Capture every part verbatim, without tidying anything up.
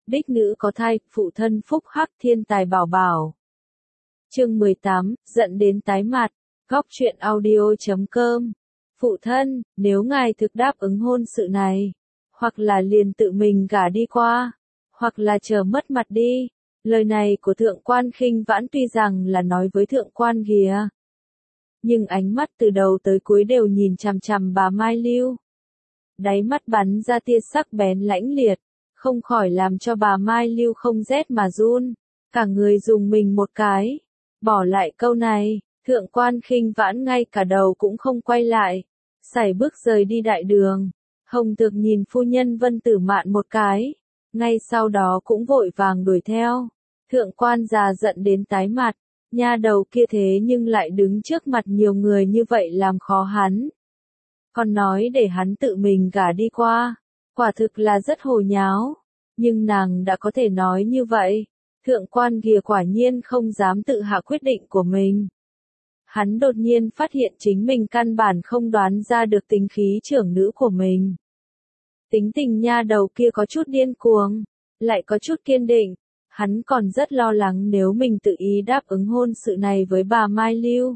đích nữ có thai, phụ thân phúc hắc thiên tài bảo bảo. Chương mười tám, giận đến tái mặt, góc truyện audio chấm com. Phụ thân, nếu ngài thực đáp ứng hôn sự này, hoặc là liền tự mình gả đi qua, hoặc là chờ mất mặt đi. Lời này của thượng quan Khinh Vãn tuy rằng là nói với thượng quan Ghìa, nhưng ánh mắt từ đầu tới cuối đều nhìn chằm chằm bà Mai Lưu. Đáy mắt bắn ra tia sắc bén lãnh liệt, không khỏi làm cho bà Mai Lưu không rét mà run, cả người dùng mình một cái. Bỏ lại câu này, thượng quan Khinh Vãn ngay cả đầu cũng không quay lại, sải bước rời đi đại đường. Hồng Thược nhìn phu nhân Vân Tử Mạn một cái, ngay sau đó cũng vội vàng đuổi theo. Thượng quan già giận đến tái mặt, nha đầu kia thế nhưng lại đứng trước mặt nhiều người như vậy làm khó hắn. Còn nói để hắn tự mình gả đi qua, quả thực là rất hồ nháo, nhưng nàng đã có thể nói như vậy. Thượng quan Ghìa quả nhiên không dám tự hạ quyết định của mình. Hắn đột nhiên phát hiện chính mình căn bản không đoán ra được tính khí trưởng nữ của mình. Tính tình nha đầu kia có chút điên cuồng, lại có chút kiên định. Hắn còn rất lo lắng nếu mình tự ý đáp ứng hôn sự này với bà Mai Lưu.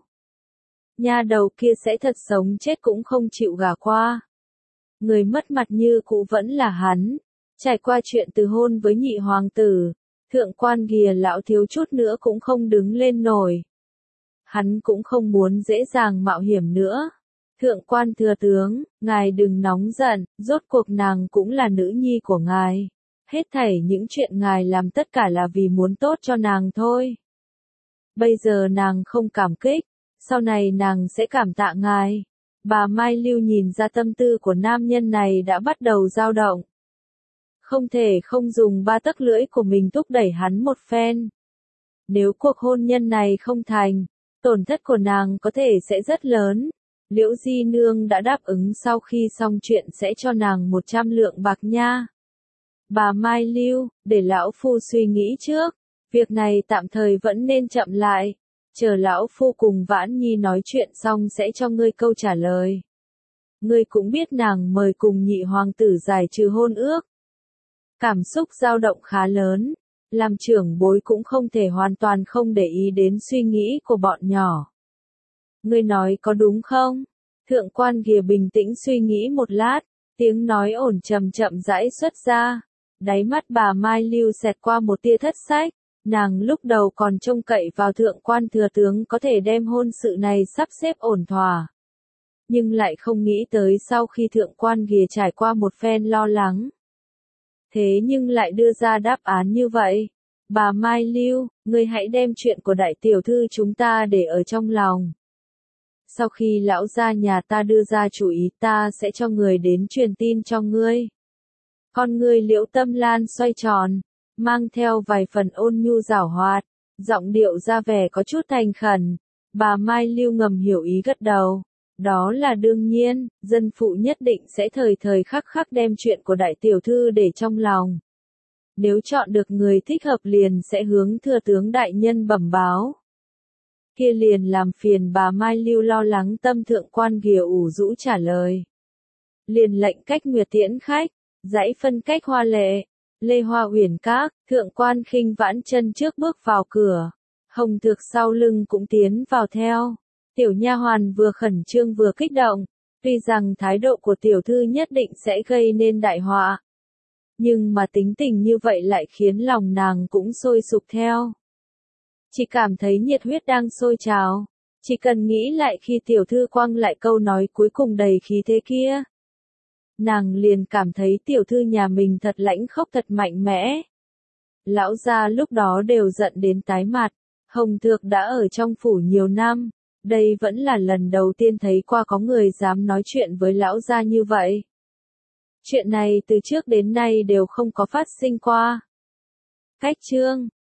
Nha đầu kia sẽ thật sống chết cũng không chịu gả qua. Người mất mặt như cũ vẫn là hắn. Trải qua chuyện từ hôn với nhị hoàng tử, thượng quan Ghìa lão thiếu chút nữa cũng không đứng lên nổi. Hắn cũng không muốn dễ dàng mạo hiểm nữa. Thượng quan thừa tướng, ngài đừng nóng giận, rốt cuộc nàng cũng là nữ nhi của ngài. Hết thảy những chuyện ngài làm tất cả là vì muốn tốt cho nàng thôi. Bây giờ nàng không cảm kích, sau này nàng sẽ cảm tạ ngài. Bà Mai Lưu nhìn ra tâm tư của nam nhân này đã bắt đầu dao động. Không thể không dùng ba tấc lưỡi của mình thúc đẩy hắn một phen. Nếu cuộc hôn nhân này không thành, tổn thất của nàng có thể sẽ rất lớn. Liễu Di Nương đã đáp ứng sau khi xong chuyện sẽ cho nàng một trăm lượng bạc nha. Bà Mai Lưu, để lão phu suy nghĩ trước, việc này tạm thời vẫn nên chậm lại, chờ lão phu cùng Vãn Nhi nói chuyện xong sẽ cho ngươi câu trả lời. Ngươi cũng biết nàng mời cùng nhị hoàng tử giải trừ hôn ước. Cảm xúc dao động khá lớn, làm trưởng bối cũng không thể hoàn toàn không để ý đến suy nghĩ của bọn nhỏ. Ngươi nói có đúng không? Thượng quan Ghìa bình tĩnh suy nghĩ một lát, tiếng nói ổn chậm chậm rãi xuất ra. Đáy mắt bà Mai Lưu xẹt qua một tia thất sách, nàng lúc đầu còn trông cậy vào thượng quan thừa tướng có thể đem hôn sự này sắp xếp ổn thỏa. Nhưng lại không nghĩ tới sau khi thượng quan Ghìa trải qua một phen lo lắng. Thế nhưng lại đưa ra đáp án như vậy. Bà Mai Lưu, ngươi hãy đem chuyện của đại tiểu thư chúng ta để ở trong lòng. Sau khi lão gia nhà ta đưa ra chủ ý ta sẽ cho người đến truyền tin cho ngươi. Con ngươi Liễu Tâm Lan xoay tròn, mang theo vài phần ôn nhu giảo hoạt, giọng điệu ra vẻ có chút thành khẩn. Bà Mai Lưu ngầm hiểu ý gật đầu. Đó là đương nhiên, dân phụ nhất định sẽ thời thời khắc khắc đem chuyện của đại tiểu thư để trong lòng. Nếu chọn được người thích hợp liền sẽ hướng thừa tướng đại nhân bẩm báo. Kia liền làm phiền bà Mai Lưu lo lắng tâm thượng quan Ghìa ủ rũ trả lời. Liền lệnh cách nguyệt tiễn khách, dãy phân cách hoa lệ, Lê Hoa Uyển Các, thượng quan Khinh Vãn chân trước bước vào cửa, Hồng Thược sau lưng cũng tiến vào theo. Tiểu nha hoàn vừa khẩn trương vừa kích động, tuy rằng thái độ của tiểu thư nhất định sẽ gây nên đại họa. Nhưng mà tính tình như vậy lại khiến lòng nàng cũng sôi sục theo. Chỉ cảm thấy nhiệt huyết đang sôi trào, chỉ cần nghĩ lại khi tiểu thư quăng lại câu nói cuối cùng đầy khí thế kia. Nàng liền cảm thấy tiểu thư nhà mình thật lãnh khốc thật mạnh mẽ. Lão gia lúc đó đều giận đến tái mặt, Hồng Thược đã ở trong phủ nhiều năm. Đây vẫn là lần đầu tiên thấy qua có người dám nói chuyện với lão gia như vậy. Chuyện này từ trước đến nay đều không có phát sinh qua. Cách chương